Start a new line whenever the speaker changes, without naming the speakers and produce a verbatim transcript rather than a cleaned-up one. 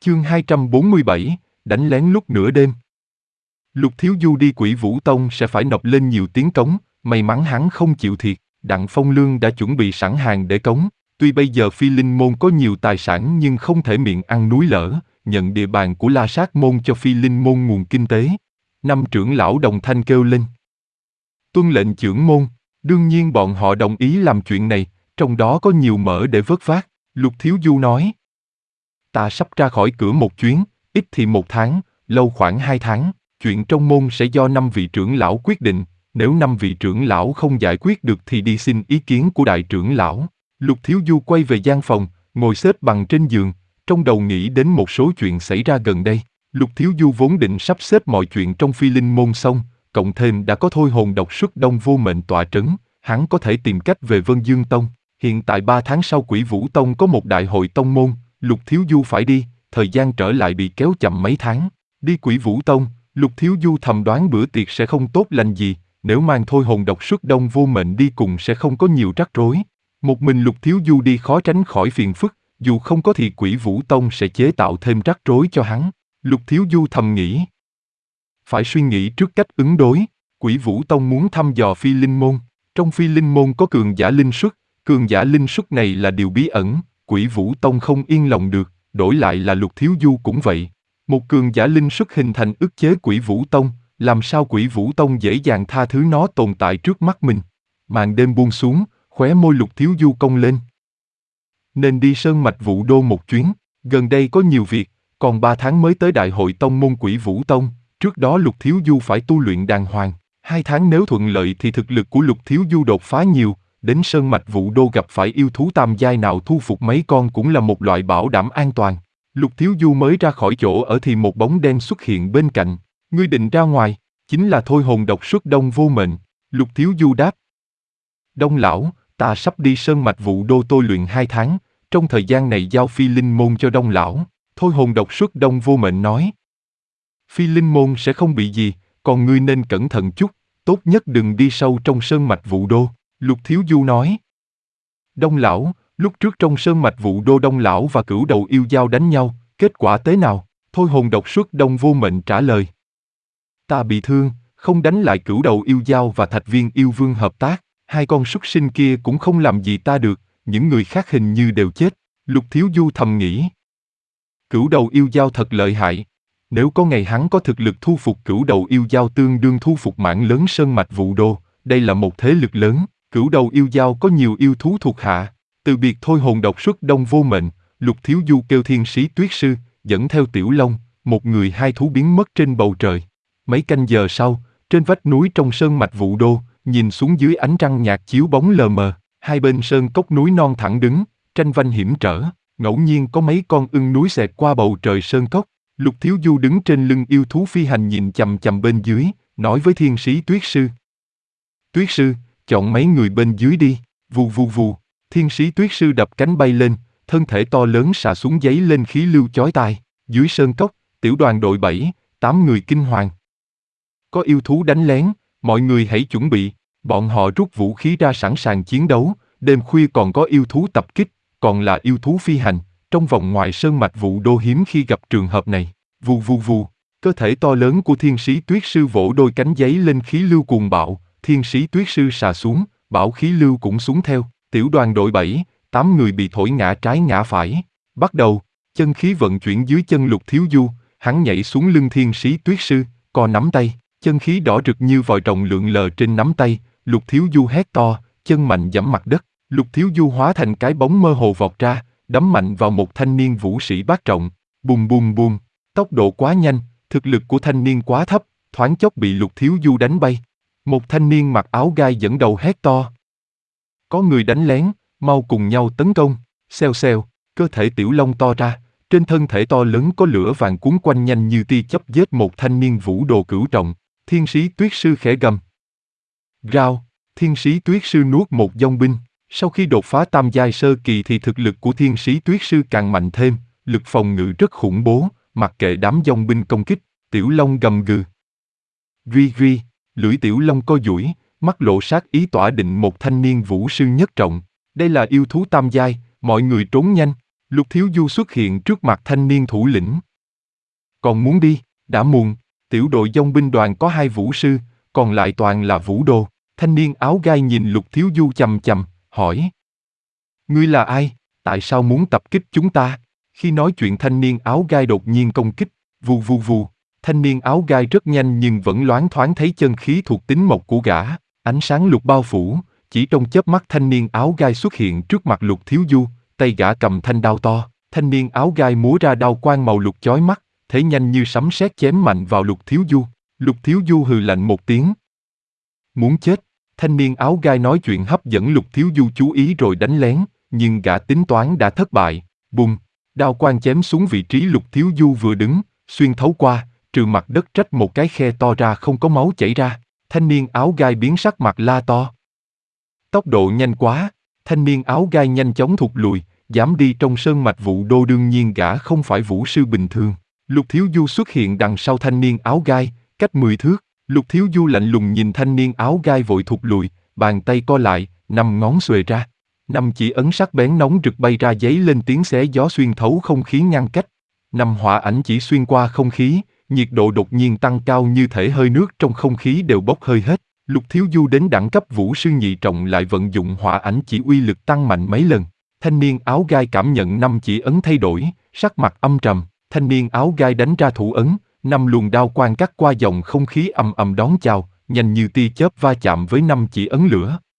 Chương hai trăm bốn mươi bảy, đánh lén lúc nửa đêm. Lục Thiếu Du đi Quỷ Vũ Tông sẽ phải nộp lên nhiều tiếng cống, may mắn hắn không chịu thiệt, Đặng Phong Lương đã chuẩn bị sẵn hàng để cống. Tuy bây giờ Phi Linh Môn có nhiều tài sản nhưng không thể miệng ăn núi lở, nhận địa bàn của La Sát Môn cho Phi Linh Môn nguồn kinh tế. Năm trưởng lão đồng thanh kêu lên. Tuân lệnh trưởng môn, đương nhiên bọn họ đồng ý làm chuyện này, trong đó có nhiều mỡ để vớt vát. Lục Thiếu Du nói. Ta sắp ra khỏi cửa một chuyến, ít thì một tháng, lâu khoảng hai tháng. Chuyện trong môn sẽ do năm vị trưởng lão quyết định, nếu năm vị trưởng lão không giải quyết được thì đi xin ý kiến của đại trưởng lão. Lục Thiếu Du quay về gian phòng, ngồi xếp bằng trên giường, trong đầu nghĩ đến một số chuyện xảy ra gần đây. Lục Thiếu Du vốn định sắp xếp mọi chuyện trong Phi Linh Môn xong, cộng thêm đã có thôi hồn độc xuất đông vô mệnh tọa trấn, hắn có thể tìm cách về Vân Dương Tông. Hiện tại ba tháng sau Quỷ Vũ Tông có một đại hội tông môn, Lục Thiếu Du phải đi, thời gian trở lại bị kéo chậm mấy tháng. Đi Quỷ Vũ Tông, Lục Thiếu Du thầm đoán bữa tiệc sẽ không tốt lành gì, nếu mang thôi hồn độc xuất đông vô mệnh đi cùng sẽ không có nhiều rắc rối. Một mình Lục Thiếu Du đi khó tránh khỏi phiền phức, dù không có thì Quỷ Vũ Tông sẽ chế tạo thêm rắc rối cho hắn. Lục Thiếu Du thầm nghĩ. Phải suy nghĩ trước cách ứng đối, Quỷ Vũ Tông muốn thăm dò Phi Linh Môn. Trong Phi Linh Môn có cường giả linh xuất, cường giả linh xuất này là điều bí ẩn, Quỷ Vũ Tông không yên lòng được, đổi lại là Lục Thiếu Du cũng vậy. Một cường giả linh xuất hình thành ức chế Quỷ Vũ Tông, làm sao Quỷ Vũ Tông dễ dàng tha thứ nó tồn tại trước mắt mình. Màn đêm buông xuống, khóe môi Lục Thiếu Du cong lên. Nên đi Sơn Mạch Vũ Đô một chuyến, gần đây có nhiều việc, còn ba tháng mới tới đại hội tông môn Quỷ Vũ Tông, trước đó Lục Thiếu Du phải tu luyện đàng hoàng. Hai tháng nếu thuận lợi thì thực lực của Lục Thiếu Du đột phá nhiều, đến Sơn Mạch Vũ Đô gặp phải yêu thú tam giai nào thu phục mấy con cũng là một loại bảo đảm an toàn. Lục Thiếu Du mới ra khỏi chỗ ở thì một bóng đen xuất hiện bên cạnh. Ngươi định ra ngoài, chính là thôi hồn độc xuất đông vô mệnh. Lục Thiếu Du đáp. Đông lão, ta sắp đi Sơn Mạch Vũ Đô tôi luyện hai tháng, trong thời gian này giao Phi Linh Môn cho Đông lão. Thôi hồn độc xuất đông vô mệnh nói. Phi Linh Môn sẽ không bị gì, còn ngươi nên cẩn thận chút, tốt nhất đừng đi sâu trong Sơn Mạch Vũ Đô. Lục Thiếu Du nói. Đông lão, lúc trước trong Sơn Mạch Vũ Đô Đông lão và Cửu Đầu Yêu Dao đánh nhau, kết quả thế nào? Thôi hồn độc xuất đông vô mệnh trả lời. Ta bị thương, không đánh lại Cửu Đầu Yêu Dao và Thạch Viên Yêu Vương hợp tác, hai con súc sinh kia cũng không làm gì ta được, những người khác hình như đều chết. Lục Thiếu Du thầm nghĩ. Cửu Đầu Yêu Dao thật lợi hại. Nếu có ngày hắn có thực lực thu phục Cửu Đầu Yêu Dao tương đương thu phục mảng lớn Sơn Mạch Vũ Đô, đây là một thế lực lớn. Cửu Đầu Yêu Dao có nhiều yêu thú thuộc hạ. Từ biệt thôi hồn độc xuất đông vô mệnh, Lục Thiếu Du kêu Thiên Sĩ Tuyết Sư, dẫn theo Tiểu Long, một người hai thú biến mất trên bầu trời. Mấy canh giờ sau, trên vách núi trong Sơn Mạch Vũ Đô, nhìn xuống dưới ánh trăng nhạt chiếu bóng lờ mờ, hai bên sơn cốc núi non thẳng đứng, tranh vanh hiểm trở, ngẫu nhiên có mấy con ưng núi xẹt qua bầu trời sơn cốc. Lục Thiếu Du đứng trên lưng yêu thú phi hành nhìn chằm chằm bên dưới, nói với Thiên Sĩ Tuyết Sư. Tuyết Sư, chọn mấy người bên dưới đi, vù vù vù. Thiên Sĩ Tuyết Sư đập cánh bay lên, thân thể to lớn xà xuống giấy lên khí lưu chói tai. Dưới sơn cốc, tiểu đoàn đội bảy, tám người kinh hoàng. Có yêu thú đánh lén, mọi người hãy chuẩn bị. Bọn họ rút vũ khí ra sẵn sàng chiến đấu. Đêm khuya còn có yêu thú tập kích, còn là yêu thú phi hành. Trong vòng ngoài Sơn Mạch Vũ Đô hiếm khi gặp trường hợp này. Vù vù vù, cơ thể to lớn của Thiên Sĩ Tuyết Sư vỗ đôi cánh giấy lên khí lưu cuồng bạo. Thiên Sĩ Tuyết Sư xà xuống, bảo khí lưu cũng xuống theo. Tiểu đoàn đội bảy, tám người bị thổi ngã trái ngã phải. Bắt đầu, chân khí vận chuyển dưới chân Lục Thiếu Du, hắn nhảy xuống lưng Thiên Sĩ Tuyết Sư, co nắm tay, chân khí đỏ rực như vòi rồng lượn lờ trên nắm tay. Lục Thiếu Du hét to, chân mạnh giẫm mặt đất. Lục Thiếu Du hóa thành cái bóng mơ hồ vọt ra, đấm mạnh vào một thanh niên vũ sĩ bát trọng. Bùm bùm bùm, tốc độ quá nhanh, thực lực của thanh niên quá thấp, thoáng chốc bị Lục Thiếu Du đánh bay. Một thanh niên mặc áo gai dẫn đầu hét to. Có người đánh lén, mau cùng nhau tấn công. Xèo xèo, cơ thể Tiểu Long to ra, trên thân thể to lớn có lửa vàng cuốn quanh nhanh như tia chớp giết một thanh niên vũ đồ cửu trọng. Thiên Sĩ Tuyết Sư khẽ gầm. Rao, Thiên Sĩ Tuyết Sư nuốt một dòng binh. Sau khi đột phá tam giai sơ kỳ thì thực lực của Thiên Sĩ Tuyết Sư càng mạnh thêm, lực phòng ngự rất khủng bố, mặc kệ đám dòng binh công kích. Tiểu Long gầm gừ. Duy duy, lưỡi Tiểu Long co duỗi, mắt lộ sát ý tỏa định một thanh niên vũ sư nhất trọng. Đây là yêu thú tam giai, mọi người trốn nhanh. Lục Thiếu Du xuất hiện trước mặt thanh niên thủ lĩnh. Còn muốn đi, đã muộn, tiểu đội dòng binh đoàn có hai vũ sư, còn lại toàn là vũ đô. Thanh niên áo gai nhìn Lục Thiếu Du chằm chằm, hỏi. Ngươi là ai, tại sao muốn tập kích chúng ta? Khi nói chuyện thanh niên áo gai đột nhiên công kích, vù vù vù. Thanh niên áo gai rất nhanh nhưng vẫn loáng thoáng thấy chân khí thuộc tính mộc của gã, ánh sáng lục bao phủ, chỉ trong chớp mắt thanh niên áo gai xuất hiện trước mặt Lục Thiếu Du, tay gã cầm thanh đao to, thanh niên áo gai múa ra đao quang màu lục chói mắt, thế nhanh như sấm sét chém mạnh vào Lục Thiếu Du. Lục Thiếu Du hừ lạnh một tiếng. Muốn chết, thanh niên áo gai nói chuyện hấp dẫn Lục Thiếu Du chú ý rồi đánh lén, nhưng gã tính toán đã thất bại, bùm, đao quang chém xuống vị trí Lục Thiếu Du vừa đứng, xuyên thấu qua, trừ mặt đất rách một cái khe to ra không có máu chảy ra, thanh niên áo gai biến sắc mặt la to. Tốc độ nhanh quá, thanh niên áo gai nhanh chóng thụt lùi, dám đi trong sơn mạch Vũ Đô đương nhiên gã không phải vũ sư bình thường. Lục Thiếu Du xuất hiện đằng sau thanh niên áo gai, cách mười thước, Lục Thiếu Du lạnh lùng nhìn thanh niên áo gai vội thụt lùi, bàn tay co lại, năm ngón xuề ra. Năm chỉ ấn sắc bén nóng rực bay ra giấy lên tiếng xé gió xuyên thấu không khí ngăn cách. Năm hỏa ảnh chỉ xuyên qua không khí, nhiệt độ đột nhiên tăng cao như thể hơi nước trong không khí đều bốc hơi hết. Lục Thiếu Du đến đẳng cấp vũ sư nhị trọng lại vận dụng hỏa ảnh chỉ uy lực tăng mạnh mấy lần. Thanh niên áo gai cảm nhận năm chỉ ấn thay đổi, sắc mặt âm trầm. Thanh niên áo gai đánh ra thủ ấn, năm luồng đao quang cắt qua dòng không khí ầm ầm đón chào, nhanh như tia chớp va chạm với năm chỉ ấn lửa.